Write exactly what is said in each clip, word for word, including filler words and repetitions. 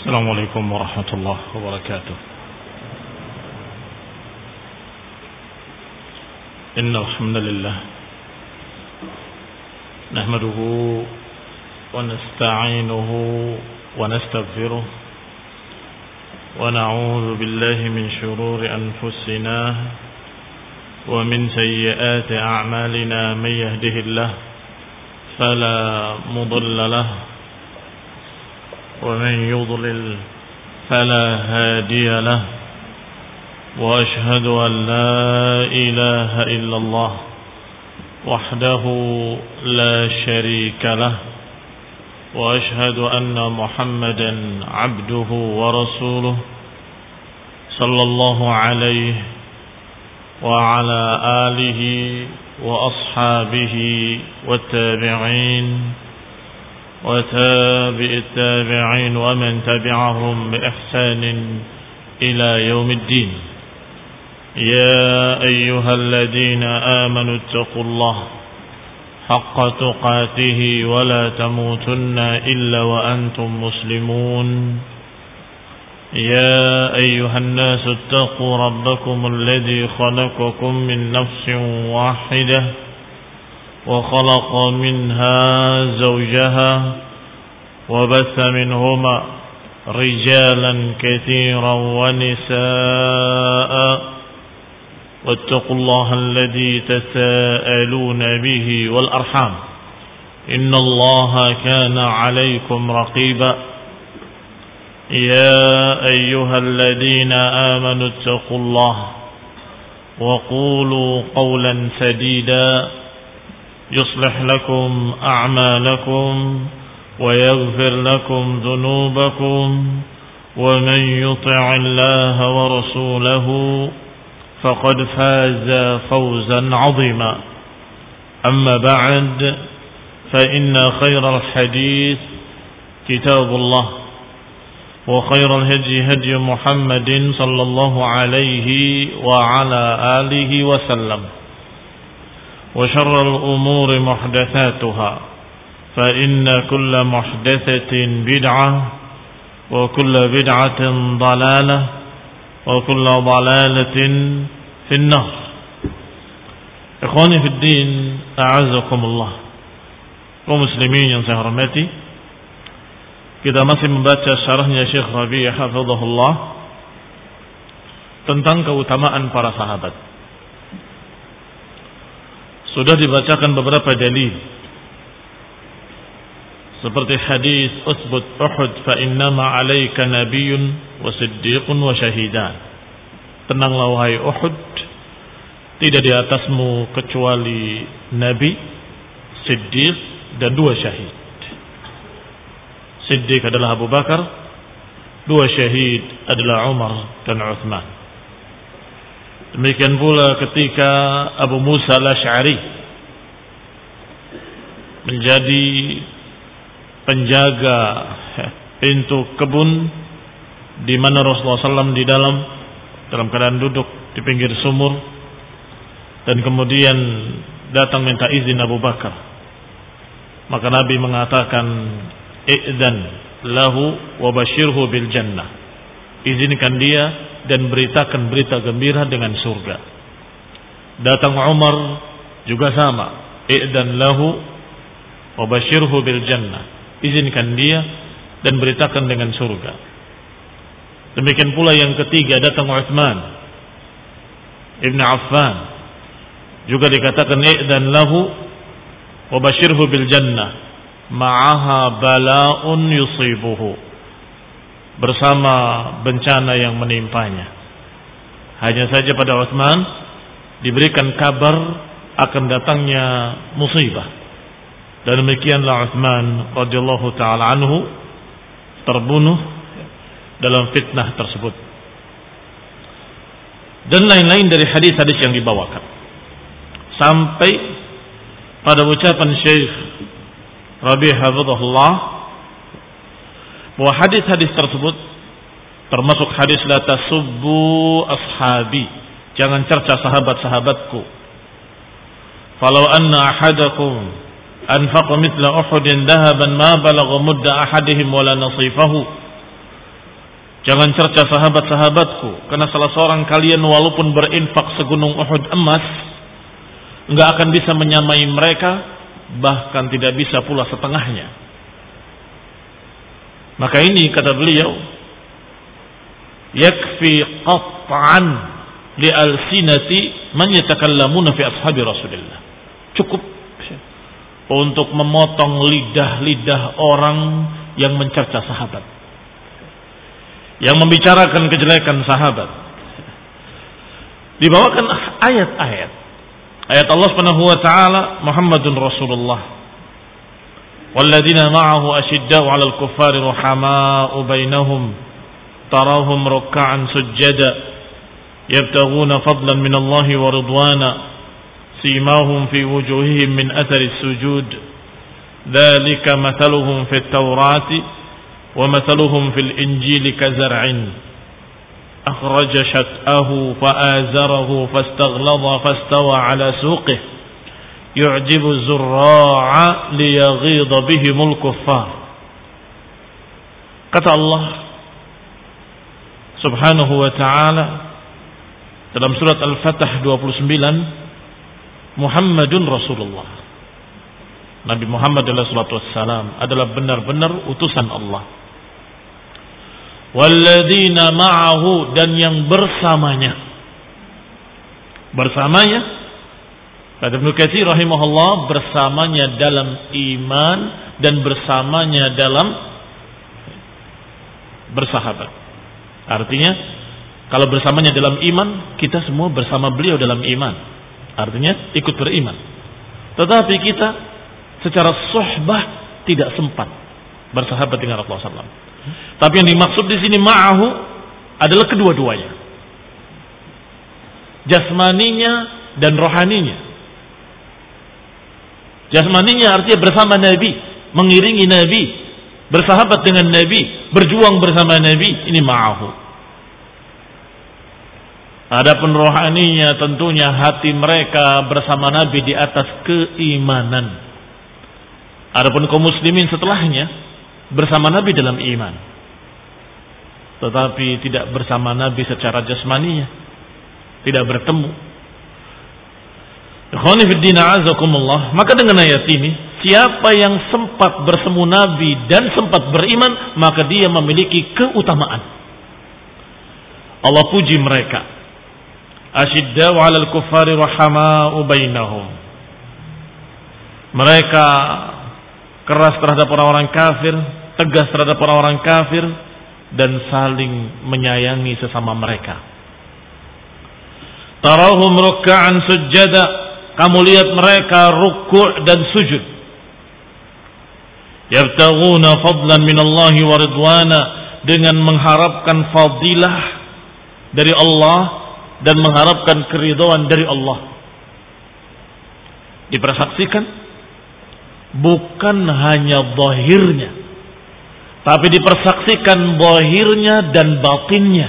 السلام عليكم ورحمة الله وبركاته. إن الحمد لله نحمده ونستعينه ونستغفره ونعوذ بالله من شرور أنفسنا ومن سيئات أعمالنا. من يهده الله فلا مضل له ومن يضلل فلا هادي له، وأشهد أن لا إله إلا الله وحده لا شريك له، وأشهد أن محمدا عبده ورسوله صلى الله عليه وعلى آله وأصحابه والتابعين وتابع التابعين ومن تبعهم بإحسان إلى يوم الدين. يا أيها الذين آمنوا اتقوا الله حق تقاته ولا تموتن إلا وأنتم مسلمون. يا أيها الناس اتقوا ربكم الذي خلقكم من نفس واحدة وخلق منها زوجها وبث منهما رجالا كثيرا ونساء، واتقوا الله الذي تساءلون به والأرحام إن الله كان عليكم رقيبا. يا أيها الذين آمنوا اتقوا الله وقولوا قولا سديدا يصلح لكم أعمالكم ويغفر لكم ذنوبكم، ومن يطع الله ورسوله فقد فاز فوزا عظيما. أما بعد، فإن خير الحديث كتاب الله، وخير الهدي هدي محمد صلى الله عليه وعلى آله وسلم، وشر الأمور محدثاتها، فإن كل محدثة بدعة وكل بدعة ضلالة وكل ضلالة في النار. Ikhwani fi din, a'azakumullah. Kaum muslimin yang saya hormati, kita masih membaca syarahnya Syekh Rabi' hafizahullah tentang keutamaan para sahabat. Sudah dibacakan beberapa dalil seperti hadis usbut Uhud fa innama 'alaika nabiyyun wa siddiqun wa syahidan. Tenanglah wahai Uhud, tidak di atasmu kecuali nabi, siddiq dan dua syahid. Siddiq adalah Abu Bakar, dua syahid adalah Umar dan Uthman. Demikian pula ketika Abu Musa al-Asy'ari menjadi penjaga pintu kebun di mana Rasulullah shallallahu alaihi wasallam di dalam dalam keadaan duduk di pinggir sumur, dan kemudian datang minta izin Abu Bakar, maka Nabi mengatakan i'dzan lahu wa basyirhu bil jannah, izinkan dia dan beritakan berita gembira dengan surga. Datang Umar juga sama, i'dzan lahu wa basyirhu bil jannah, izinkan dia dan beritakan dengan surga. Demikian pula yang ketiga datang Utsman Ibn Affan, juga dikatakan i'dzan lahu wa basyirhu bil jannah ma'aha bala'un yusibuhu, bersama bencana yang menimpanya. Hanya saja pada Utsman diberikan kabar akan datangnya musibah, dan demikianlah Utsman radhiyallahu taala anhu terbunuh dalam fitnah tersebut, dan lain-lain dari hadis-hadis yang dibawakan sampai pada ucapan Syekh Rabi' hafizahullah bahwa hadis-hadis tersebut termasuk hadis la tasubbu ashabi, jangan cerca sahabat-sahabatku. Falau anna ahadakum anfaqa mithla Uhudin dhahaban ma balagha mudda ahadihim wala nasifahu Jangan cerca sahabat-sahabatku, karena salah seorang kalian walaupun berinfak segunung Uhud emas, enggak akan bisa menyamai mereka, bahkan tidak bisa pula setengahnya. Maka ini kata beliau, yakfi qat'an li alsinati man yatakallamuna fi ashabi Rasulillah. Cukup untuk memotong lidah-lidah orang yang mencerca sahabat, yang membicarakan kejelekan sahabat. Dibawakan ayat-ayat. Ayat Allah Subhanahu wa taala, Muhammadun Rasulullah walladzina ma'ahu asyidda'u 'alal kuffari ruhamaa'u bainahum tarahum ruk'an sujjada yabtaghuna fadlan minallahi wa ridwana simahum fi wujuhihim min athari sujud dzalika mathaluhum fit tawrati ومثلهم في الإنجيل كزرع أخرج شطأه فآزره فاستغلظ فاستوى على سوقه يعجب الزراع ليغيظ بهم الكفار. Kata Allah Subhanahu wa ta'ala dalam surat Al-Fatah dua puluh sembilan, Muhammadun Rasulullah, Nabi Muhammad alaihi salatu wassalam adalah benar-benar utusan Allah. Walladzina ma'ahu, dan yang bersamanya. Bersamanya, kata Ibnu Katsir rahimahullah, bersamanya dalam iman dan bersamanya dalam bersahabat. Artinya, kalau bersamanya dalam iman, kita semua bersama beliau dalam iman. Artinya ikut beriman. Tetapi kita secara suhbah tidak sempat bersahabat dengan Rasulullah sallallahu alaihi wasallam. Tapi yang dimaksud di sini ma'ahu adalah kedua-duanya, jasmaninya dan rohaninya. Jasmaninya artinya bersama Nabi, mengiringi Nabi, bersahabat dengan Nabi, berjuang bersama Nabi, ini ma'ahu. Adapun rohaninya tentunya hati mereka bersama Nabi di atas keimanan. Adapun kaum muslimin setelahnya bersama Nabi dalam iman, tetapi tidak bersama Nabi secara jasmaninya, tidak bertemu. Ikhwani fid din a'azakumullah. Maka dengan ayat ini, siapa yang sempat bersemu Nabi dan sempat beriman, maka dia memiliki keutamaan. Allah puji mereka, asyidda'u 'alal kuffari rahama'u bainahum. Mereka keras terhadap orang-orang kafir, tegas terhadap orang-orang kafir, dan saling menyayangi sesama mereka. Tarahum ruk'an sujjada, kamu lihat mereka rukuk dan sujud. Yabtaghuna fadlan minallahi wa ridwana, dengan mengharapkan fadilah dari Allah dan mengharapkan keridhaan dari Allah. Dipersaksikan bukan hanya zahirnya, tapi dipersaksikan zahirnya dan batinnya.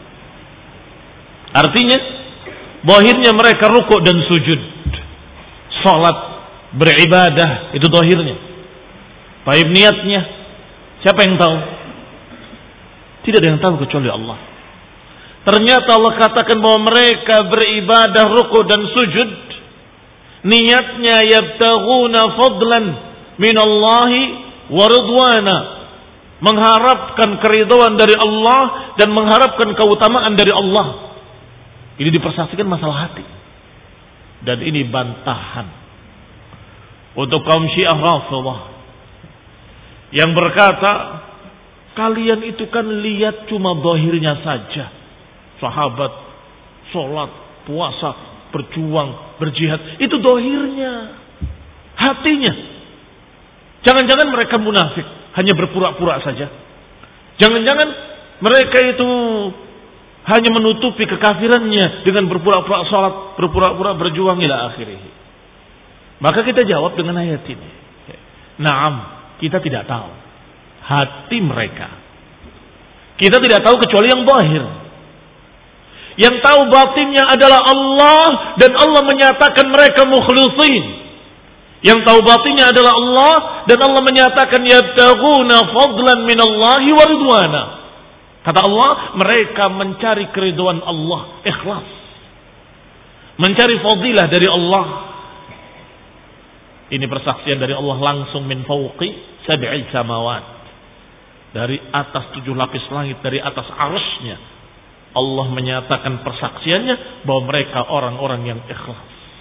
Artinya zahirnya mereka rukuk dan sujud, salat, beribadah, itu zahirnya. Baik niatnya, siapa yang tahu? Tidak ada yang tahu kecuali Allah. Ternyata Allah katakan bahwa mereka beribadah rukuk dan sujud, niatnya yabtaghuna fadlan minallahi wa ridwana, mengharapkan keridhaan dari Allah dan mengharapkan keutamaan dari Allah. Ini dipersaksikan masalah hati. Dan ini bantahan untuk kaum Syiah Rafidhah yang berkata, kalian itu kan lihat cuma zahirnya saja. Sahabat, sholat, puasa, berjuang, berjihad, itu zahirnya. Hatinya, jangan-jangan mereka munafik, hanya berpura-pura saja. Jangan-jangan mereka itu hanya menutupi kekafirannya dengan berpura-pura sholat, berpura-pura berjuang ila akhirih. Maka kita jawab dengan ayat ini. Naam, kita tidak tahu hati mereka. Kita tidak tahu kecuali yang zahir. Yang tahu batinnya adalah Allah, dan Allah menyatakan mereka mukhlisin. Yang tahu batinnya adalah Allah, dan Allah menyatakan yabtaghuna fadlan minallahi wa ridwana. Kata Allah, mereka mencari keridhaan Allah, ikhlas. Mencari fadilah dari Allah. Ini persaksian dari Allah langsung min fauqi sab'i samawat. Dari atas tujuh lapis langit, dari atas arusnya. Allah menyatakan persaksiannya bahwa mereka orang-orang yang ikhlas.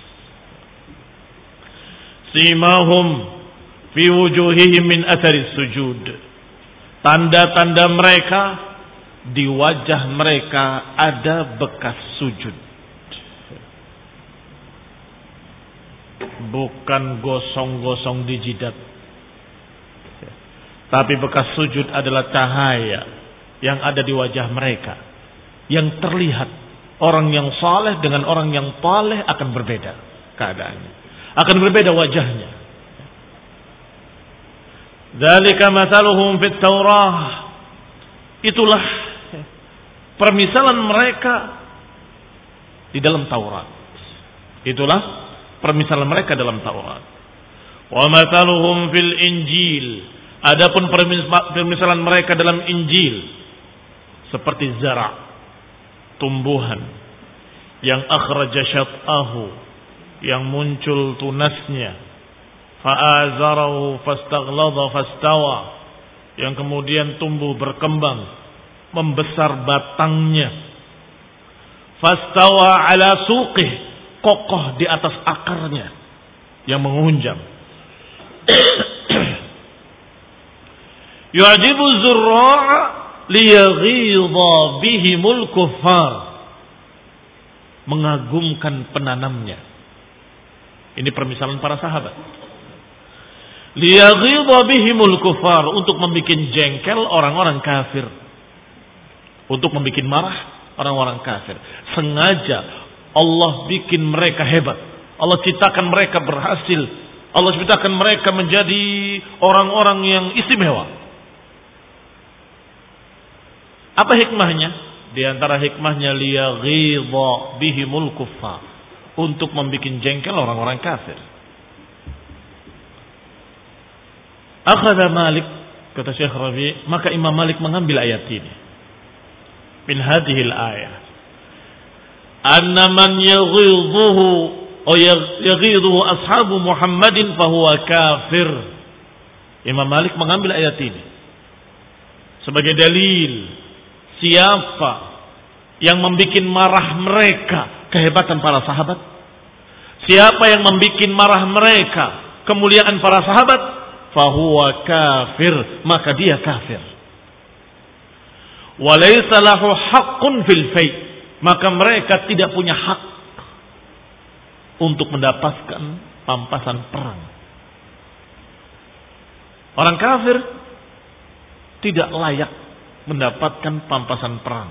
Simahum fi wujuhihim min athari sujud. Tanda-tanda mereka, di wajah mereka ada bekas sujud. Bukan gosong-gosong di jidat. Tapi bekas sujud adalah cahaya yang ada di wajah mereka. Yang terlihat orang yang saleh dengan orang yang taleh akan berbeda keadaannya. Akan berbeda wajahnya. Dzalika mathaluhum fit Taurah. Itulah permisalan mereka di dalam Taurat. Itulah permisalan mereka dalam Taurat. Wa mathaluhum fil Injil. Adapun permisalan mereka dalam Injil seperti zara', tumbuhan yang akhraja syat'ahu, yang muncul tunasnya, fa'azarahu fastaghlada fastawa, yang kemudian tumbuh berkembang, membesar batangnya, fastawa ala suqih, kokoh di atas akarnya yang menghunjam. Yu'jibu zurra'a liyaghidha bihimul kuffar, mengagumkan penanamnya. Ini permisalan para sahabat. Liyaghidha bihimul kuffar, untuk membuat jengkel orang-orang kafir, untuk membuat marah orang-orang kafir. Sengaja Allah bikin mereka hebat. Allah ciptakan mereka berhasil. Allah ciptakan mereka menjadi orang-orang yang istimewa. Apa hikmahnya? Di antara hikmahnya liyaghidha bihimul kuffar, untuk membuat jengkel orang-orang kafir. Akhadha Malik, kata Syekh Rabi', maka Imam Malik mengambil ayat ini. Min hadhil ayat. Anna man yaghidhuhu atau yaghidhuhu ashabu Muhammadin fahuwa kafir. Imam Malik mengambil ayat ini sebagai dalil. Siapa yang membuat marah mereka, kehebatan para sahabat? Siapa yang membuat marah mereka, kemuliaan para sahabat? Fahuwa kafir, maka dia kafir. Walaysa lahu haqqun fil fai', maka mereka tidak punya hak untuk mendapatkan pampasan perang. Orang kafir tidak layak mendapatkan pampasan perang.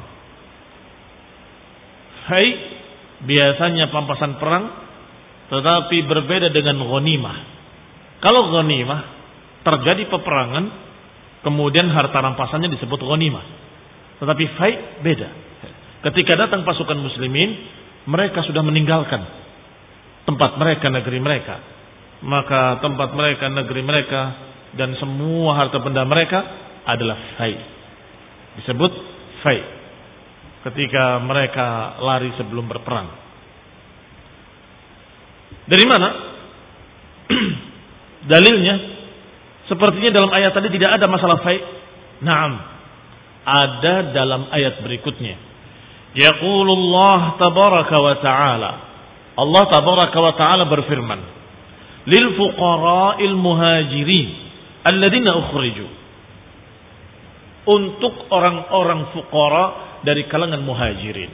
Hai, biasanya pampasan perang, tetapi berbeda dengan ghanimah. Kalau ghanimah terjadi peperangan, kemudian harta rampasannya disebut ghanimah. Tetapi fai beda. Ketika datang pasukan muslimin, mereka sudah meninggalkan tempat mereka, negeri mereka. Maka tempat mereka, negeri mereka, dan semua harta benda mereka adalah fai. Disebut fai ketika mereka lari sebelum berperang. Dari mana dalilnya? Sepertinya dalam ayat tadi tidak ada masalah fai. Naam, ada dalam ayat berikutnya. Yaqulullah tabaraka wa ta'ala, Allah tabaraka wa ta'ala berfirman, lil fuqara'il muhajirin alladziina ukhriju, untuk orang-orang fuqara dari kalangan muhajirin.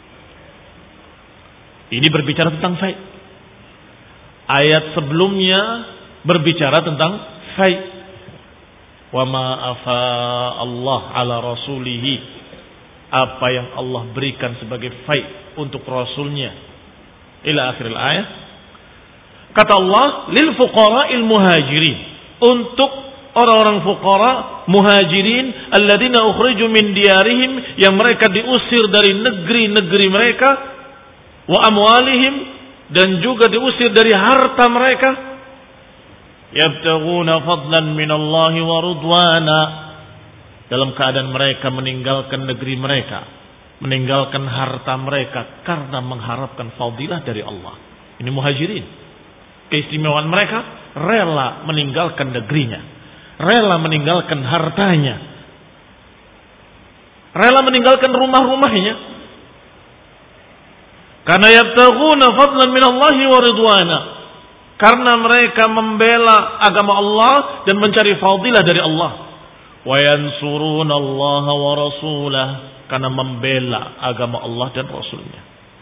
Ini berbicara tentang fai. Ayat sebelumnya berbicara tentang fai. Wa ma afa Allah ala rasulihi, apa yang Allah berikan sebagai fai untuk rasulnya, ila akhir ayat. Kata Allah, lil fuqara'il muhajirin, untuk orang-orang fuqara muhajirin alladzina ukhriju min diyarihim, yang mereka diusir dari negeri-negeri mereka, wa amwalihim, dan juga diusir dari harta mereka, yabtaghuna fadlan minallahi wa ridwana, dalam keadaan mereka meninggalkan negeri mereka, meninggalkan harta mereka karena mengharapkan fadilah dari Allah. Ini muhajirin. Keistimewaan mereka rela meninggalkan negerinya, rela meninggalkan hartanya, rela meninggalkan rumah-rumahnya karena yabtaghuna fadlan min Allah wa ridwana, karena mereka membela agama Allah dan mencari fadilah dari Allah. Wa yansuruna Allah wa rasulah, karena membela agama Allah dan Rasulnya.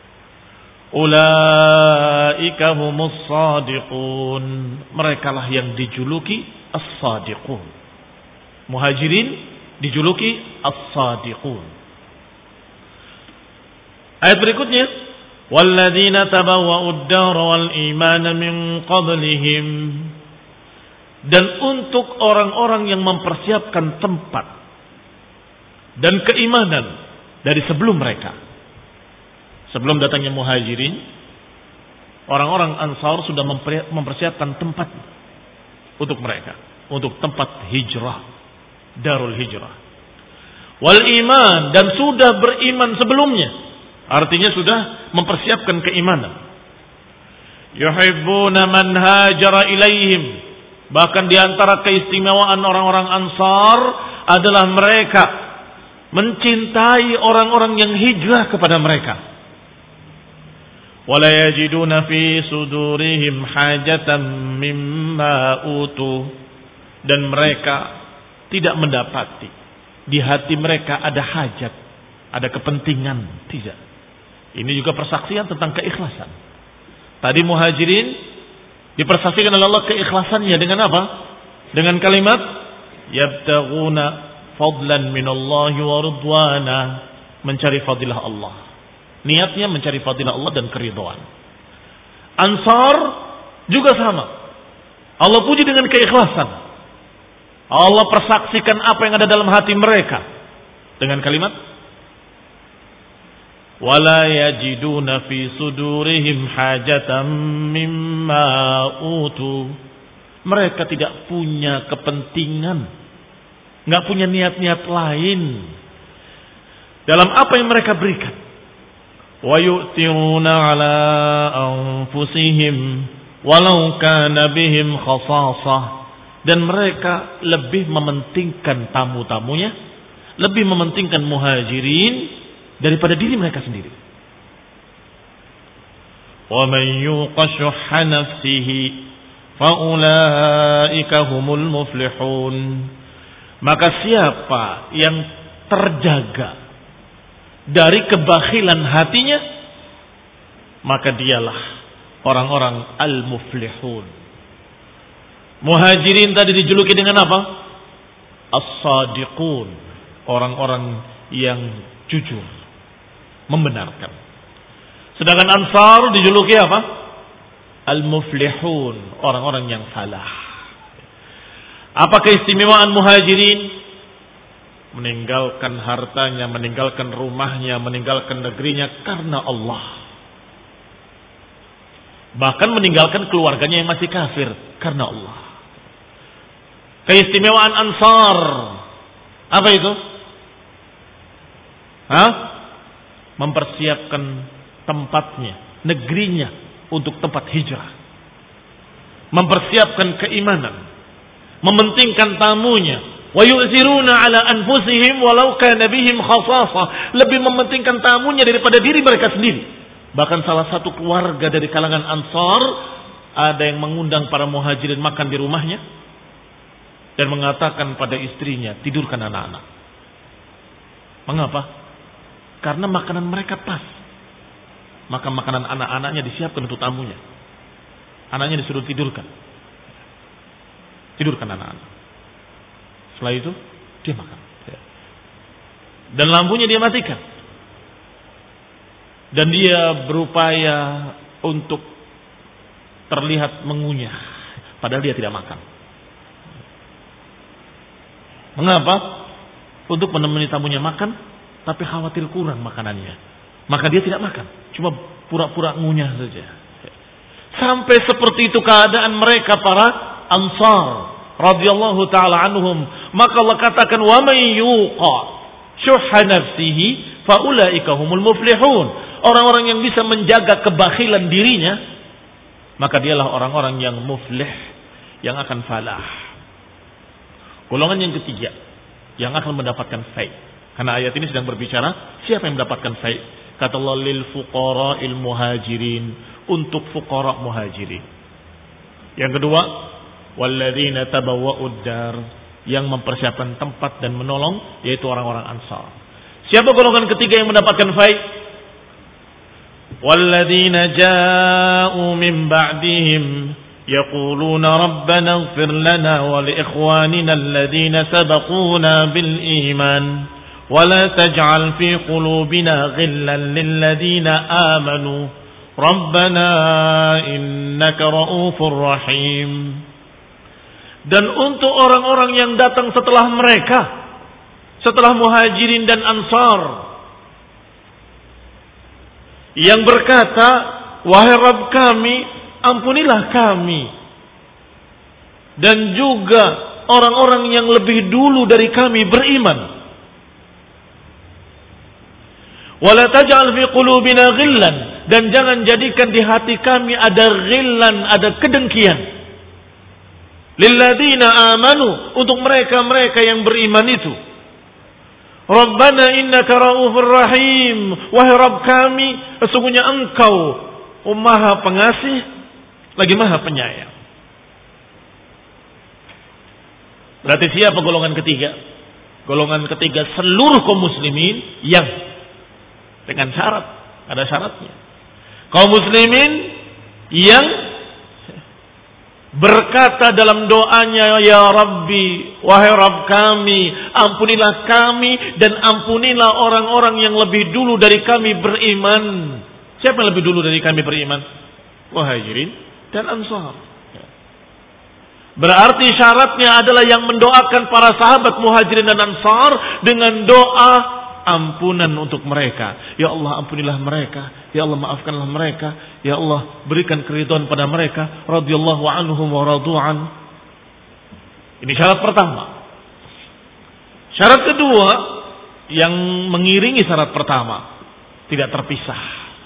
Ulaika humus sadiqun, merekalah yang dijuluki as-sadiqun. Muhajirin dijuluki as-sadiqun. Ayat berikutnya, walladzina tabawwa'ud dar wal iman min qablihim, dan untuk orang-orang yang mempersiapkan tempat dan keimanan dari sebelum mereka. Sebelum datangnya muhajirin, orang-orang Ansar sudah mempersiapkan tempat untuk mereka, untuk tempat hijrah, darul hijrah. Wal iman, dan sudah beriman sebelumnya, artinya sudah mempersiapkan keimanan. Yuhibbuna man hajara ilaihim, bahkan di antara keistimewaan orang-orang Ansar adalah mereka mencintai orang-orang yang hijrah kepada mereka. Wala yajiduna fi sudurihim hajatan mimma utu, dan mereka tidak mendapati di hati mereka ada hajat, ada kepentingan, tidak. Ini juga persaksian tentang keikhlasan. Tadi muhajirin dipersaksikan oleh Allah keikhlasannya dengan apa? Dengan kalimat yabtaghuna fadlan minallahi wa ridwana, mencari fadilah Allah. Niatnya mencari fadilah Allah dan keridhaan. Ansar juga sama. Allah puji dengan keikhlasan. Allah persaksikan apa yang ada dalam hati mereka dengan kalimat wala yajiduna fi sudurihim hajatan mimma utu. Mereka tidak punya kepentingan, enggak punya niat-niat lain dalam apa yang mereka berikan. Wa yu'thiruna ala anfusihim walau kana bihim khasasah, dan mereka lebih mementingkan tamu-tamunya, lebih mementingkan muhajirin daripada diri mereka sendiri. Wa man yuqa shuhha nafsihi fa ulaika humul muflihun, maka siapa yang terjaga dari kebakhilan hatinya, maka dialah orang-orang al-muflihun. Muhajirin tadi dijuluki dengan apa? As-sadiqun, orang-orang yang jujur, membenarkan. Sedangkan Ansar dijuluki apa? Al-muflihun, orang-orang yang salah. Apa keistimewaan muhajirin? Meninggalkan hartanya, meninggalkan rumahnya, meninggalkan negerinya karena Allah. Bahkan meninggalkan keluarganya yang masih kafir karena Allah. Keistimewaan Ansar apa itu? Hah? Mempersiapkan tempatnya, negerinya untuk tempat hijrah. Mempersiapkan keimanan, mementingkan tamunya. Wa yu'thiruna ala anfusihim walau kana bihim khasasah, lebih mementingkan tamunya daripada diri mereka sendiri. Bahkan salah satu keluarga dari kalangan Ansar ada yang mengundang para muhajirin makan di rumahnya dan mengatakan pada istrinya, tidurkan anak-anak. Mengapa? Karena makanan mereka pas. Maka makanan anak-anaknya disiapkan untuk tamunya. Anaknya disuruh tidurkan. Tidurkan anak-anak. Setelah itu dia makan. Dan lampunya dia matikan. Dan dia berupaya untuk terlihat mengunyah, padahal dia tidak makan. Mengapa? Untuk menemani tamunya makan, tapi khawatir kurang makanannya. Maka dia tidak makan, cuma pura-pura ngunyah saja. Sampai seperti itu keadaan mereka para Ansar. radhiyallahu taala anhum, maka Allah katakan wa may yuqa syuhha nafsihi fa ulaika humul muflihun. Orang-orang yang bisa menjaga kebakhilan dirinya, maka dialah orang-orang yang muflih, yang akan falah. Golongan yang ketiga yang akan mendapatkan fai. Karena ayat ini sedang berbicara siapa yang mendapatkan fai. Kata Allah lil fuqara'il muhajirin, untuk fuqara muhajirin. Yang kedua, walladzina tabawwa'ud dar, yang mempersiapkan tempat dan menolong, yaitu orang-orang Ansar. Siapa golongan ketiga yang mendapatkan fai? Walladzina ja'u min ba'dihim yaquluna rabbana ighfir lana wa li ikhwanina alladhina sabaquna bil iman wa la taj'al fi qulubina ghillan lil ladzina amanu rabbana innaka ra'ufur rahim. Dan untuk orang-orang yang datang setelah mereka, setelah muhajirin dan ansar, yang berkata, wahai Rabb kami, ampunilah kami. Dan juga orang-orang yang lebih dulu dari kami beriman. Wala taj'al fi qulubina ghillan, dan jangan jadikan di hati kami ada ghillan, ada kedengkian. Lilladzina amanu, untuk mereka-mereka yang beriman itu. Rabbana innaka ra'ufur rahim, wahai Rabb kami, sesungguhnya Engkau Maha Pengasih lagi Maha Penyayang. Berarti siapa golongan ketiga? Golongan ketiga seluruh kaum muslimin yang dengan syarat, ada syaratnya. Kaum muslimin yang berkata dalam doanya, ya Rabbi, wahai Rabb kami, ampunilah kami dan ampunilah orang-orang yang lebih dulu dari kami beriman. Siapa yang lebih dulu dari kami beriman? Muhajirin dan Ansar. Berarti syaratnya adalah yang mendoakan para sahabat Muhajirin dan Ansar dengan doa ampunan untuk mereka. Ya Allah, ampunilah mereka. Ya Allah, maafkanlah mereka. Ya Allah, berikan keridhaan pada mereka. Radhiyallahu anhum wa radu'an. Ini syarat pertama. Syarat kedua yang mengiringi syarat pertama, tidak terpisah.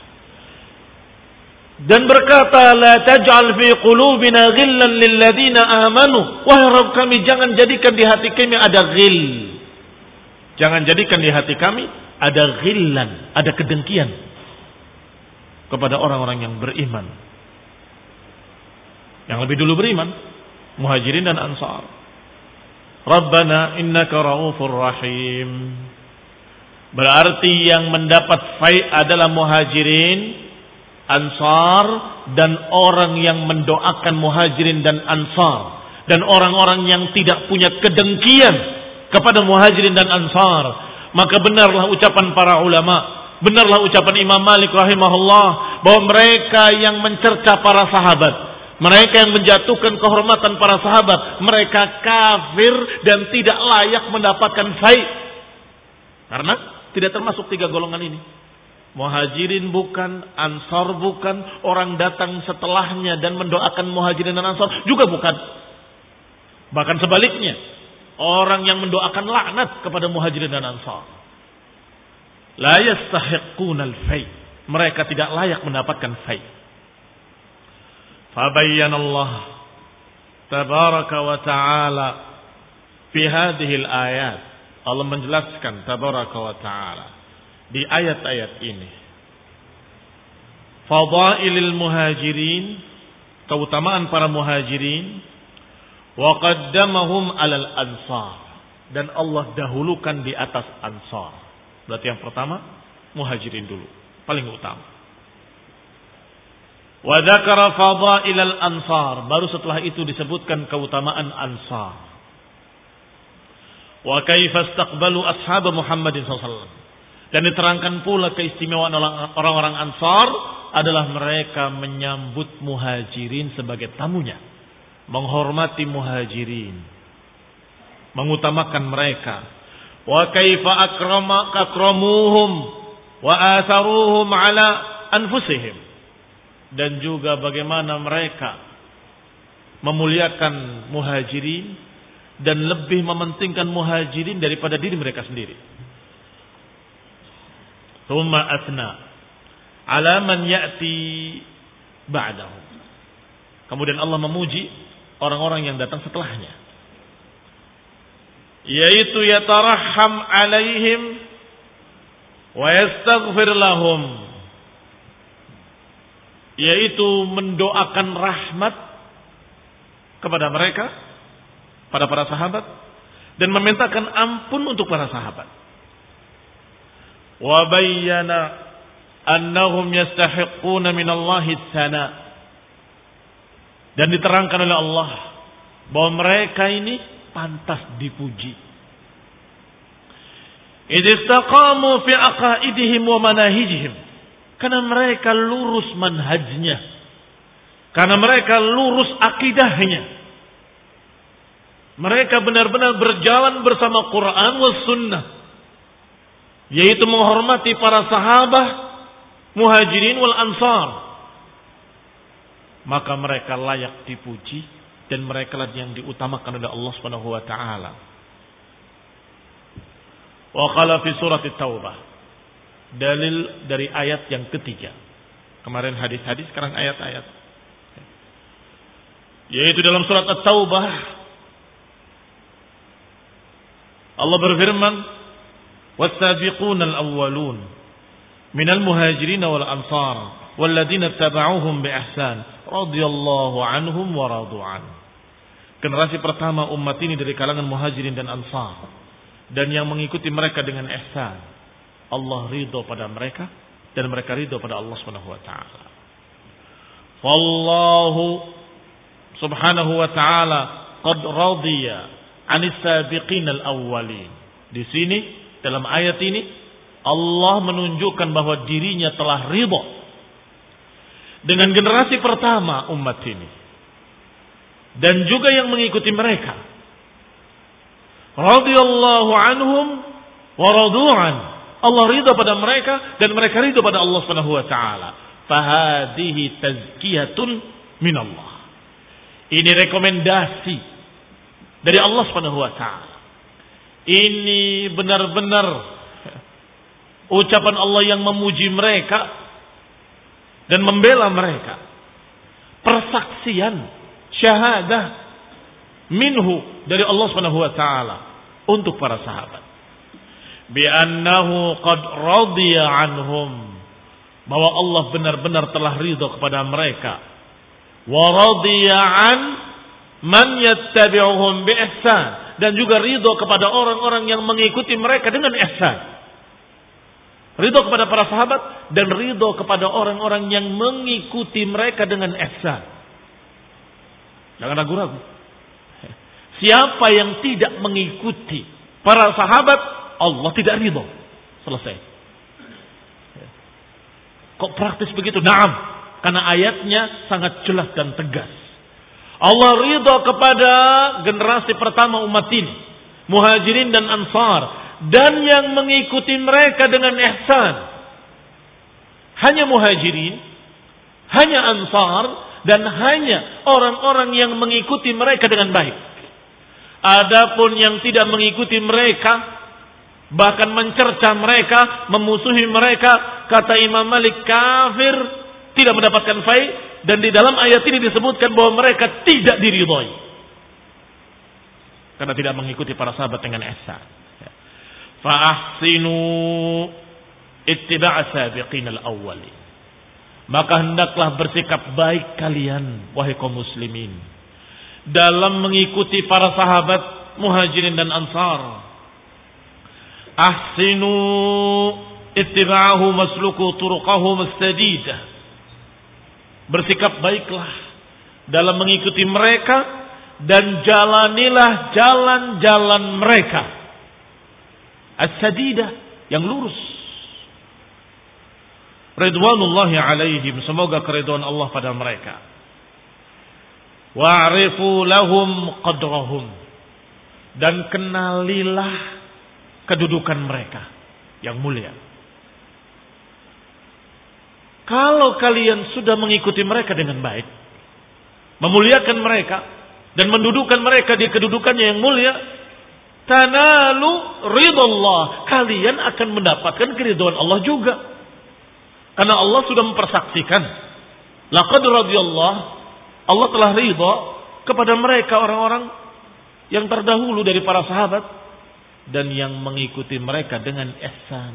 Dan berkata, la taj'al fi qulubina ghillan lil ladzina amanu. Wahai Rabb kami, jangan jadikan di hati kami ada ghil. Jangan jadikan di hati kami ada ghillan, ada kedengkian kepada orang-orang yang beriman. Yang lebih dulu beriman, Muhajirin dan Ansar. Rabbana innaka ra'ufur rahim. Berarti yang mendapat fai adalah Muhajirin, Ansar, dan orang yang mendoakan Muhajirin dan Ansar, dan orang-orang yang tidak punya kedengkian kepada Muhajirin dan Ansar. Maka benarlah ucapan para ulama, benarlah ucapan Imam Malik rahimahullah, bahwa mereka yang mencerca para sahabat, mereka yang menjatuhkan kehormatan para sahabat, mereka kafir dan tidak layak mendapatkan fai. Karena tidak termasuk tiga golongan ini. Muhajirin bukan, Ansar bukan, orang datang setelahnya dan mendoakan Muhajirin dan Ansar juga bukan. Bahkan sebaliknya, orang yang mendoakan laknat kepada Muhajirin dan Ansar. La yastahiqqunal fai. Mereka tidak layak mendapatkan fai. Fabayyanallah tabaraka wa ta'ala fi hadhil ayat. Allah menjelaskan tabaraka wa ta'ala di ayat-ayat ini. Fadailil muhajirin, keutamaan para muhajirin, wa qaddamahum alal ansar, dan Allah dahulukan di atas ansar. Berarti yang pertama muhajirin dulu, paling utama. Wa dzakara fadailal ansar, baru setelah itu disebutkan keutamaan ansar. Wa kaifa istaqbalu ashab Muhammadin sallallahu alaihi wasallam, dan diterangkan pula keistimewaan orang-orang Ansar adalah mereka menyambut Muhajirin sebagai tamunya, menghormati Muhajirin, mengutamakan mereka. Wa kaifa akrama akramuhum wa atharuhum ala anfusihim, dan juga bagaimana mereka memuliakan muhajirin dan lebih mementingkan muhajirin daripada diri mereka sendiri. Thumma athna ala man ya'ti ba'dahum. Kemudian Allah memuji orang-orang yang datang setelahnya, yaitu yatarahham alaihim wa yastaghfir lahum, yaitu mendoakan rahmat kepada mereka, pada para sahabat, dan memintakan ampun untuk para sahabat. Wa bayyana annahum yastahiqquna minallahi tsana, dan diterangkan oleh Allah bahwa mereka ini pantas dipuji. Idistaqamu fi aqaidihim wa manahijihim, karena mereka lurus manhajnya, karena mereka lurus akidahnya. Mereka benar-benar berjalan bersama Quran wa sunnah, yaitu menghormati para sahabat, muhajirin wal ansar. Maka mereka layak dipuji, dan mereka lah yang diutamakan oleh Allah Subhanahu wa taala. Wa qala fi surat At-Taubah, dalil dari ayat yang ketiga. Kemarin hadis-hadis, sekarang ayat-ayat. Yaitu dalam surat At-Taubah Allah berfirman, "Was-sabiquna al-awwalun minal muhajirin wal ansar walladzina tabauhum bi ihsan radhiyallahu anhum wa radu an." Generasi pertama umat ini dari kalangan muhajirin dan ansar, dan yang mengikuti mereka dengan ihsan, Allah ridho pada mereka dan mereka ridho pada Allah Subhanahu wa taala. Wallahu subhanahu wa taala qad radiya 'anis sabiqin al-awwalin. Di sini dalam ayat ini Allah menunjukkan bahwa dirinya telah ridho dengan generasi pertama umat ini dan juga yang mengikuti mereka. Radhiyallahu anhum wa radu'an. Allah ridha pada mereka dan mereka ridha pada Allah Subhanahu wa taala. Fahadhihi tazkiyatun min Allah. Ini rekomendasi dari Allah Subhanahu wa taala. Ini benar-benar ucapan Allah yang memuji mereka dan membela mereka. Persaksian, syahadah minhu dari Allah Subhanahu wa taala untuk para sahabat. Bi annahu qad radiya anhum, bahwa Allah benar-benar telah ridha kepada mereka. Wa radiya an man yattabi'uhum bi ihsan, dan juga ridha kepada orang-orang yang mengikuti mereka dengan ihsan. Ridha kepada para sahabat dan ridha kepada orang-orang yang mengikuti mereka dengan ihsan. Jangan ragu-ragu. Siapa yang tidak mengikuti para sahabat, Allah tidak ridha. Selesai. Kok praktis begitu? Naam, karena ayatnya sangat jelas dan tegas. Allah ridha kepada generasi pertama umat ini, muhajirin dan ansar, dan yang mengikuti mereka dengan ihsan. Hanya muhajirin, hanya ansar, dan hanya orang-orang yang mengikuti mereka dengan baik. Adapun yang tidak mengikuti mereka, bahkan mencerca mereka, memusuhi mereka, kata Imam Malik kafir, tidak mendapatkan faid, dan di dalam ayat ini disebutkan bahwa mereka tidak diridhai karena tidak mengikuti para sahabat dengan ihsan. Fa ahsinu ittiba' sabiqin al-awwalin. Maka hendaklah bersikap baik kalian wahai kaum muslimin dalam mengikuti para sahabat muhajirin dan ansar. Ahsinu ittiba'ahu masluku turuqahu mustadidah. Bersikap baiklah dalam mengikuti mereka dan jalanilah jalan-jalan mereka as-sadidah, yang lurus. Ridwanullahi alaihim, semoga keridhaan Allah pada mereka. Wa'rifu lahum qadrahum, dan kenalilah kedudukan mereka yang mulia. Kalau kalian sudah mengikuti mereka dengan baik, memuliakan mereka dan mendudukan mereka di kedudukannya yang mulia, tanalu ridallah, kalian akan mendapatkan keridhaan Allah juga. Karena Allah sudah mempersaksikan, laqad radiyallahu, Allah telah ridha kepada mereka orang-orang yang terdahulu dari para sahabat dan yang mengikuti mereka dengan ihsan.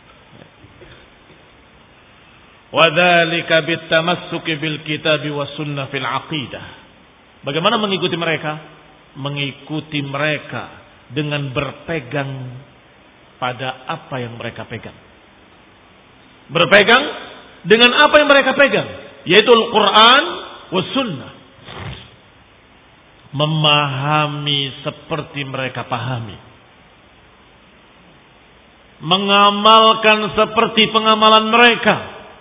Wa dzalika bitamassuki bil kitabi was sunnah fil aqidah. Bagaimana mengikuti mereka? Mengikuti mereka dengan berpegang pada apa yang mereka pegang. Berpegang dengan apa yang mereka pegang, yaitu Al-Quran was sunnah. Memahami seperti mereka pahami. Mengamalkan seperti pengamalan mereka.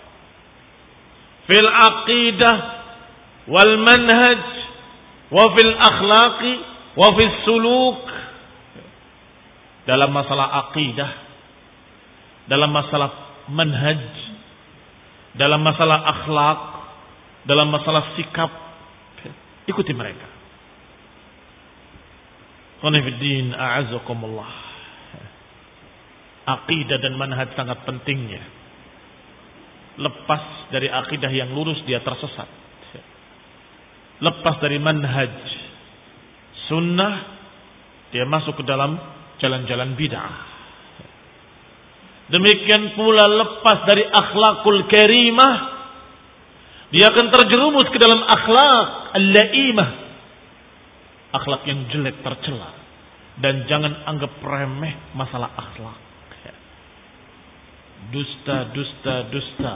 Fil aqidah wal manhaj wa fil akhlaqi wa fil suluk. Dalam masalah aqidah, dalam masalah manhaj, dalam masalah akhlak, dalam masalah sikap, ikuti mereka. Qanifiddin a'azakumullah. Aqidah dan manhaj sangat pentingnya. Lepas dari aqidah yang lurus dia tersesat. Lepas dari manhaj sunnah dia masuk ke dalam jalan-jalan bid'ah. Demikian pula lepas dari akhlakul karimah, dia akan terjerumus ke dalam akhlak al-laimah, akhlak yang jelek tercela. Dan jangan anggap remeh masalah akhlak. Dusta, dusta, dusta.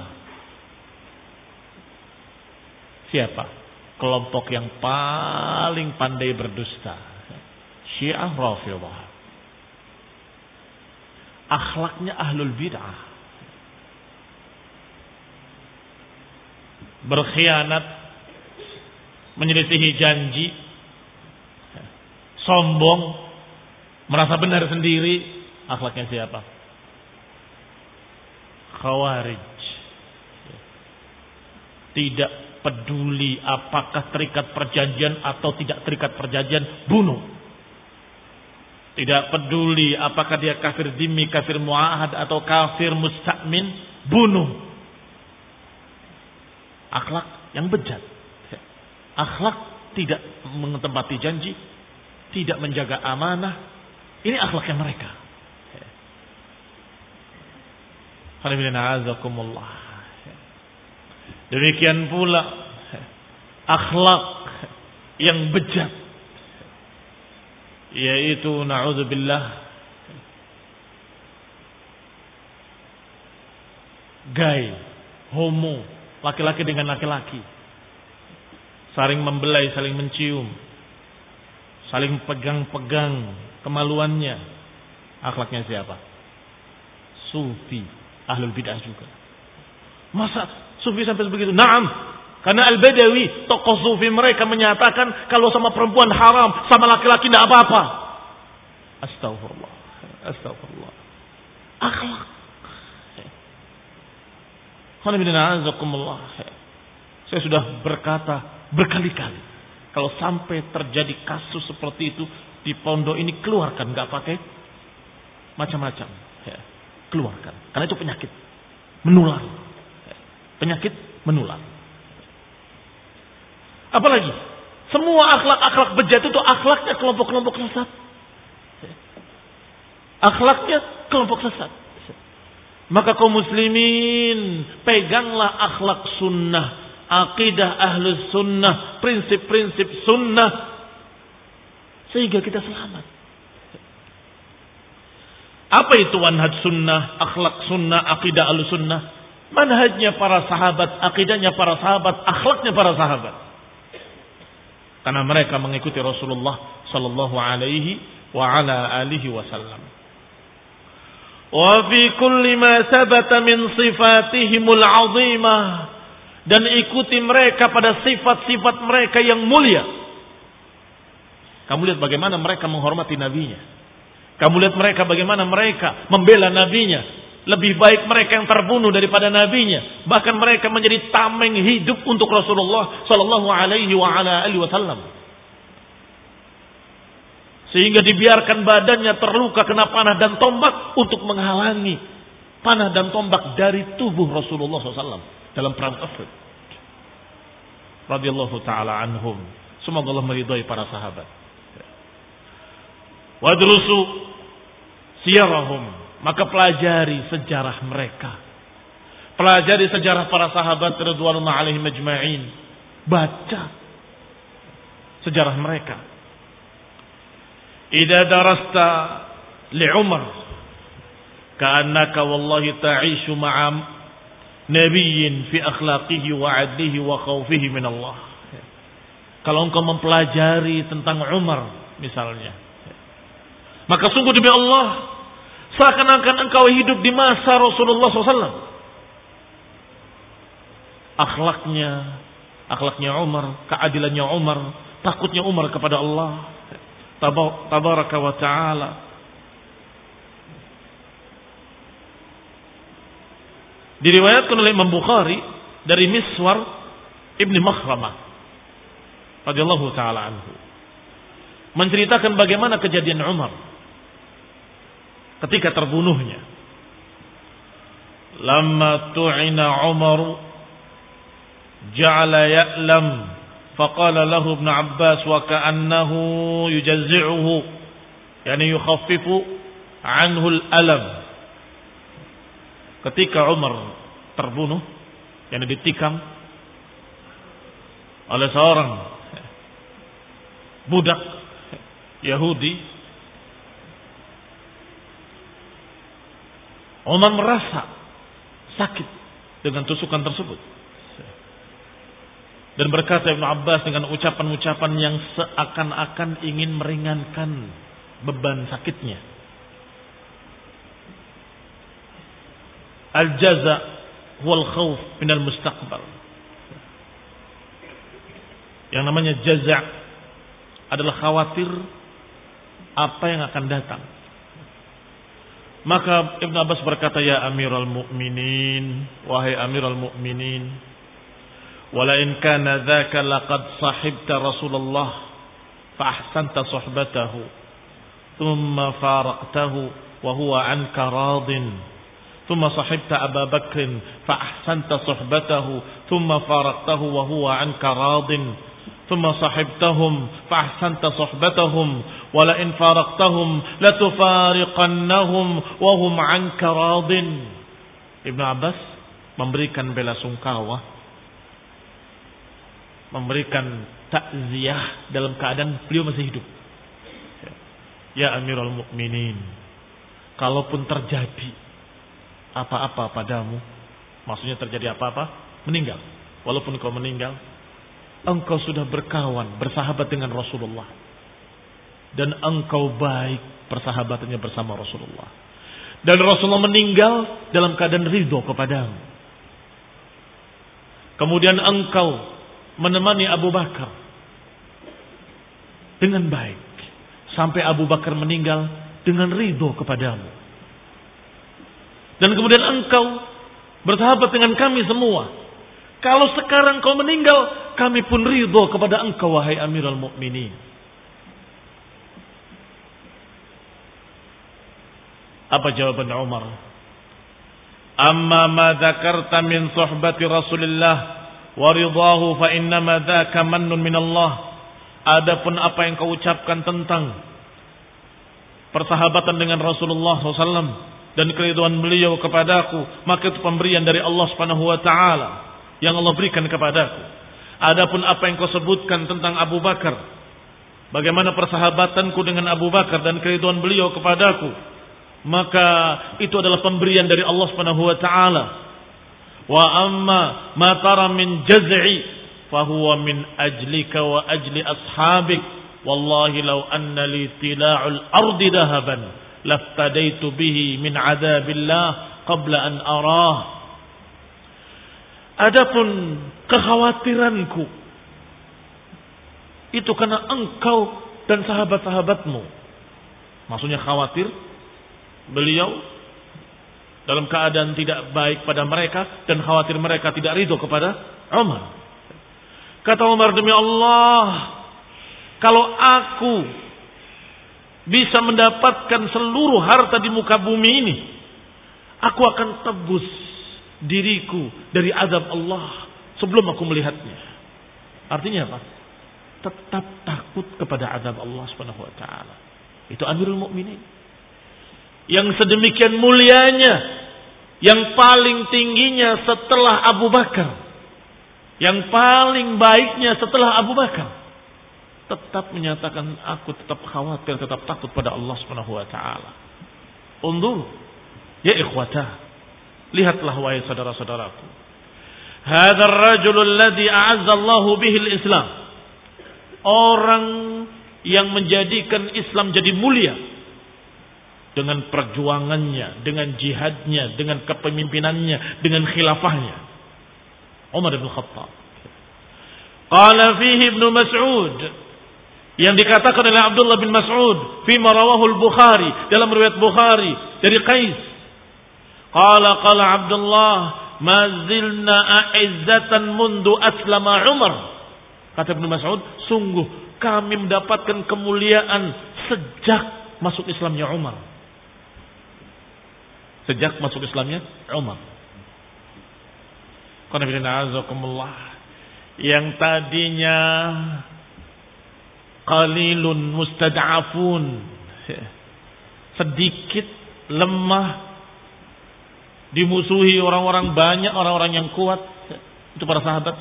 Siapa? Kelompok yang paling pandai berdusta. Syiah Rafidhah. Akhlaknya ahlul bid'ah. Berkhianat, menyelisihi janji, sombong, merasa benar sendiri. Akhlaknya siapa? Khawarij. Tidak peduli apakah terikat perjanjian atau tidak terikat perjanjian, bunuh. Tidak peduli apakah dia kafir dhimmi, kafir mu'ahad atau kafir musta'min, bunuh. Akhlak yang bejat. Akhlak tidak menempati janji, tidak menjaga amanah. Ini akhlaknya mereka. Demikian pula akhlak yang bejat, yaitu na'udzubillah gay, homo, laki-laki dengan laki-laki, saling membelai, saling mencium, saling pegang-pegang kemaluannya. Akhlaknya siapa? Sufi, ahlul bid'ah juga. Masa sufi sampai begitu? Naam, karena Al-Badawi, tokoh sufi mereka menyatakan kalau sama perempuan haram, sama laki-laki tidak apa-apa. Astagfirullah, astagfirullah. Akhlak. Saya sudah berkata berkali-kali, kalau sampai terjadi kasus seperti itu di pondok ini, keluarkan, nggak pakai macam-macam, ya, keluarkan, karena itu penyakit menular, penyakit menular. Apalagi semua akhlak-akhlak bejat itu akhlaknya kelompok-kelompok sesat, akhlaknya kelompok sesat. Maka kaum muslimin, peganglah akhlak sunnah, akidah ahlus sunnah, prinsip-prinsip sunnah, sehingga kita selamat. Apa itu manhaj sunnah, akhlak sunnah, akidah ahlus sunnah? Manhajnya para sahabat, akidahnya para sahabat, akhlaknya para sahabat. Karena mereka mengikuti Rasulullah sallallahu alaihi wa ala alihi wasallam. Wa fi kulli ma sabata min sifatihimul 'azimah, dan ikuti mereka pada sifat-sifat mereka yang mulia. Kamu lihat bagaimana mereka menghormati nabinya. Kamu lihat mereka bagaimana mereka membela nabinya. Lebih baik mereka yang terbunuh daripada nabinya. Bahkan mereka menjadi tameng hidup untuk Rasulullah sallallahu alaihi wa ala alihi wasallam. Sehingga dibiarkan badannya terluka kena panah dan tombak untuk menghalangi panah dan tombak dari tubuh Rasulullah sallallahu alaihi wasallam dalam perang Uhud. Radhiyallahu taala anhum. Semoga Allah meridhai para sahabat. Wadrusu siyarahum. Maka pelajari sejarah mereka. Pelajari sejarah para sahabat radhiyallahu alaihim ajma'in. Baca sejarah mereka. Idza darasta li Umar ka'annaka wallahi ta'ishu ma'a nabiyyin fi akhlaqihi wa 'adlihi wa khawfihi min Allah. Kalau engkau mempelajari tentang Umar misalnya, maka sungguh demi Allah seakan-akan engkau hidup di masa Rasulullah shallallahu alaihi wasallam. Akhlaknya, akhlaknya Umar, keadilannya Umar, takutnya Umar kepada Allah tabaraka wa ta'ala. Diriwayatkan oleh Imam Bukhari dari Miswar Ibni Makhramah radhiyallahu ta'ala anhu, menceritakan bagaimana kejadian Umar ketika terbunuhnya. Lamma tu'ina Umar ja'ala ya'lam faqala lahu Ibn Abbas wa ka'annahu yujazzi'uhu, yani yukhaffifu anhu al-alam. Ketika Umar terbunuh, yani ditikam oleh seorang budak Yahudi, Umar merasa sakit dengan tusukan tersebut. Dan berkata Ibn Abbas dengan ucapan-ucapan yang seakan-akan ingin meringankan beban sakitnya. Al-jaza wal khawf minal mustaqbal. Yang namanya jaza adalah khawatir apa yang akan datang. Maka Ibn Abbas berkata, ya Amirul Mukminin, wahai Amirul Mukminin, wala in kana dzaka laqad sahibta Rasulullah fa ahsanta suhbatahu thumma faraqtahu wa huwa anka radin thumma sahibta Abu Bakr fa ahsanta suhbatahu thumma faraqtahu wa huwa anka radin thumma sahibtahum fa ahsanta suhbatahum wa la in faraqtahum latufariqannahum wa hum anka radin. Ibnu Abbas memberikan bela sungkawa, memberikan takziah dalam keadaan beliau masih hidup. Ya Amirul Mukminin, kalaupun terjadi apa-apa padamu, maksudnya terjadi apa-apa, meninggal, walaupun kau meninggal, engkau sudah berkawan, bersahabat dengan Rasulullah, dan engkau baik persahabatannya bersama Rasulullah, dan Rasulullah meninggal dalam keadaan ridho kepadamu. Kemudian engkau menemani Abu Bakar dengan baik sampai Abu Bakar meninggal dengan ridho kepadamu, dan kemudian engkau bersahabat dengan kami semua. Kalau sekarang kau meninggal, kami pun ridho kepada engkau, wahai Amirul Mukminin. Apa jawaban Umar? Amma ma dzakarta min suhbati Rasulillah wa ridahu fa innama dzaka mannun min Allah. Adapun apa yang kau ucapkan tentang persahabatan dengan Rasulullah shallallahu alaihi wasallam dan keridhaan beliau kepadaku, maka itu pemberian dari Allah Subhanahu wa taala yang Allah berikan kepadaku. Adapun apa yang kau sebutkan tentang Abu Bakar, bagaimana persahabatanku dengan Abu Bakar dan keridhaan beliau kepadaku, maka itu adalah pemberian dari Allah Subhanahu wa taala. Wa amma ma tara min jaz'i fa huwa min ajlika wa ajli ashabik. Wallahi law anna li tila'ul ardi dahaban laftadaitu bihi min adzabillah qabla an arah. Adapun kekhawatiranku itu karena engkau dan sahabat-sahabatmu. Maksudnya khawatir beliau dalam keadaan tidak baik pada mereka dan khawatir mereka tidak ridho kepada Umar. Kata Umar, demi Allah, kalau aku bisa mendapatkan seluruh harta di muka bumi ini, aku akan tebus diriku dari azab Allah sebelum aku melihatnya. Artinya apa? Tetap takut kepada azab Allah Subhanahu wa taala. Itu Amirul Mukminin. Yang sedemikian mulianya, yang paling tingginya setelah Abu Bakar, yang paling baiknya setelah Abu Bakar, tetap menyatakan aku tetap khawatir, tetap takut pada Allah Subhanahu wa taala. Undur ya ikhwata, lihatlah wahai saudara-saudaraku. Hadzal rajulul ladzi a'azza Allahu bihi al-Islam. Orang yang menjadikan Islam jadi mulia dengan perjuangannya, dengan jihadnya, dengan kepemimpinannya, dengan khilafahnya. Umar bin Khattab. Qala fihi Ibnu Mas'ud, yang dikatakan oleh Abdullah bin Mas'ud fi rawahu al-Bukhari, dalam riwayat Bukhari dari Qais. Qala qala Abdullah, ma zilna a'izzatan mundu aslama Umar. Kata Ibnu Mas'ud, sungguh kami mendapatkan kemuliaan sejak masuk Islamnya Umar. Sejak masuk Islamnya Umar. Yang tadinya qalilun mustad'afun, sedikit, lemah, dimusuhi orang-orang banyak, orang-orang yang kuat, itu para sahabat,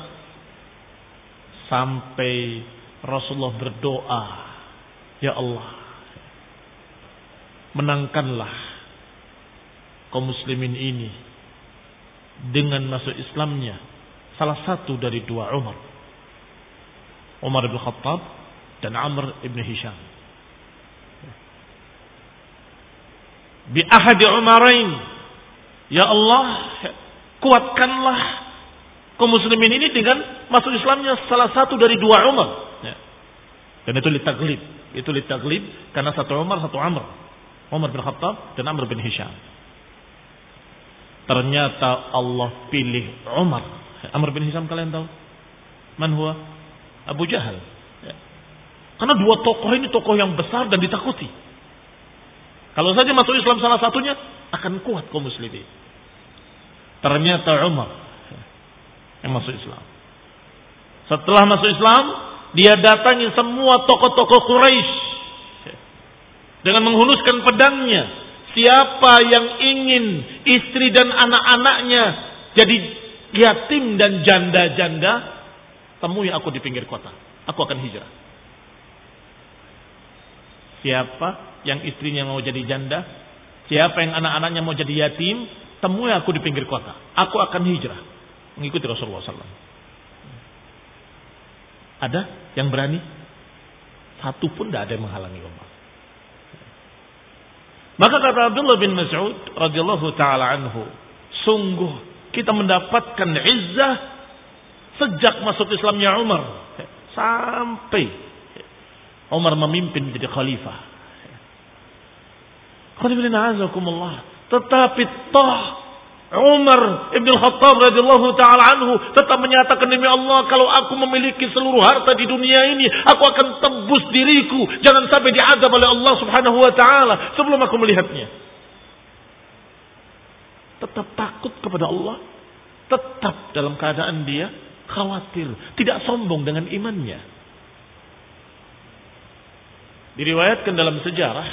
sampai Rasulullah berdoa, ya Allah, menangkanlah kaum muslimin ini dengan masuk Islamnya salah satu dari dua Umar, Umar bin Khattab dan Amr ibn Hisham. Bi ahadi Umarain, ya Allah, kuatkanlah kaum muslimin ini dengan masuk Islamnya salah satu dari dua Umar. Dan itu litaglib, itu litaglib karena satu Umar, satu Amr, Umar bin Khattab dan Amr bin Hisham. Ternyata Allah pilih Umar. Amr bin Hisham kalian tahu? Man huwa? Abu Jahal. Ya. Karena dua tokoh ini tokoh yang besar dan ditakuti. Kalau saja masuk Islam salah satunya, akan kuat kaum muslimin. Ternyata Umar yang masuk Islam. Setelah masuk Islam, dia datangi semua tokoh-tokoh Quraisy dengan menghunuskan pedangnya. Siapa yang ingin istri dan anak-anaknya jadi yatim dan janda-janda, temui aku di pinggir kota. Aku akan hijrah. Siapa yang istrinya mau jadi janda, siapa yang anak-anaknya mau jadi yatim, temui aku di pinggir kota. Aku akan hijrah mengikuti Rasulullah sallallahu alaihi wasallam. Ada yang berani? Satu pun tidak ada yang menghalangi Umar. Maka kata Abdullah bin Mas'ud radhiyallahu taala anhu, sungguh kita mendapatkan izzah sejak masuk Islamnya Umar sampai Umar memimpin menjadi khalifah. Tetapi toh Umar Ibn Khattab radhiyallahu taala anhu tetap menyatakan, demi Allah, kalau aku memiliki seluruh harta di dunia ini, aku akan tebus diriku, jangan sampai diazab oleh Allah Subhanahu wa taala sebelum aku melihatnya. Tetap takut kepada Allah, tetap dalam keadaan dia khawatir, tidak sombong dengan imannya. Diriwayatkan dalam sejarah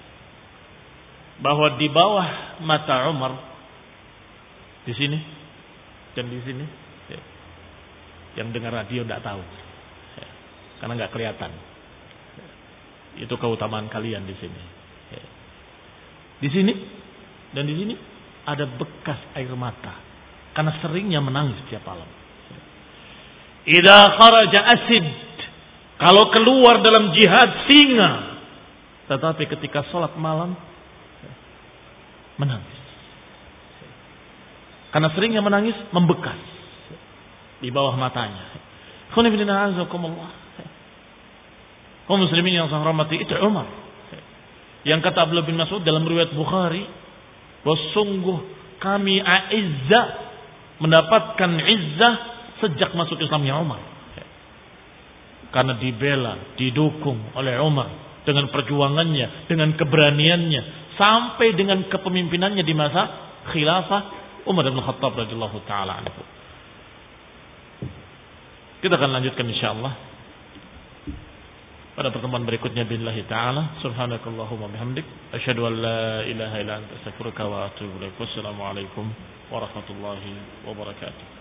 bahwa di bawah mata Umar, di sini dan di sini, ya, yang dengar radio tidak tahu, ya, karena nggak kelihatan. Ya, itu keutamaan kalian di sini. Ya. Di sini dan di sini ada bekas air mata karena seringnya menangis setiap malam. Ya. Idza kharaja asid, kalau keluar dalam jihad singa, tetapi ketika sholat malam ya, menangis. Karena seringnya menangis membekas di bawah matanya. Kaum muslimin yang saya hormati, itu Umar. Yang kata Abdullah bin Mas'ud dalam riwayat Bukhari, bahwa sungguh kami a'izzah, mendapatkan izzah sejak masuk Islamnya Umar. Karena dibela, didukung oleh Umar dengan perjuangannya, dengan keberaniannya, sampai dengan kepemimpinannya di masa khilafah Umar bin Khattab radhiyallahu taala anhu. Kita akan lanjutkan insyaallah pada pertemuan berikutnya billahi taala. Subhanakallahumma bihamdik asyhadu an la ilaha illa anta astaghfiruka wa atubu ilaik. Wassalamu alaikum warahmatullahi wabarakatuh.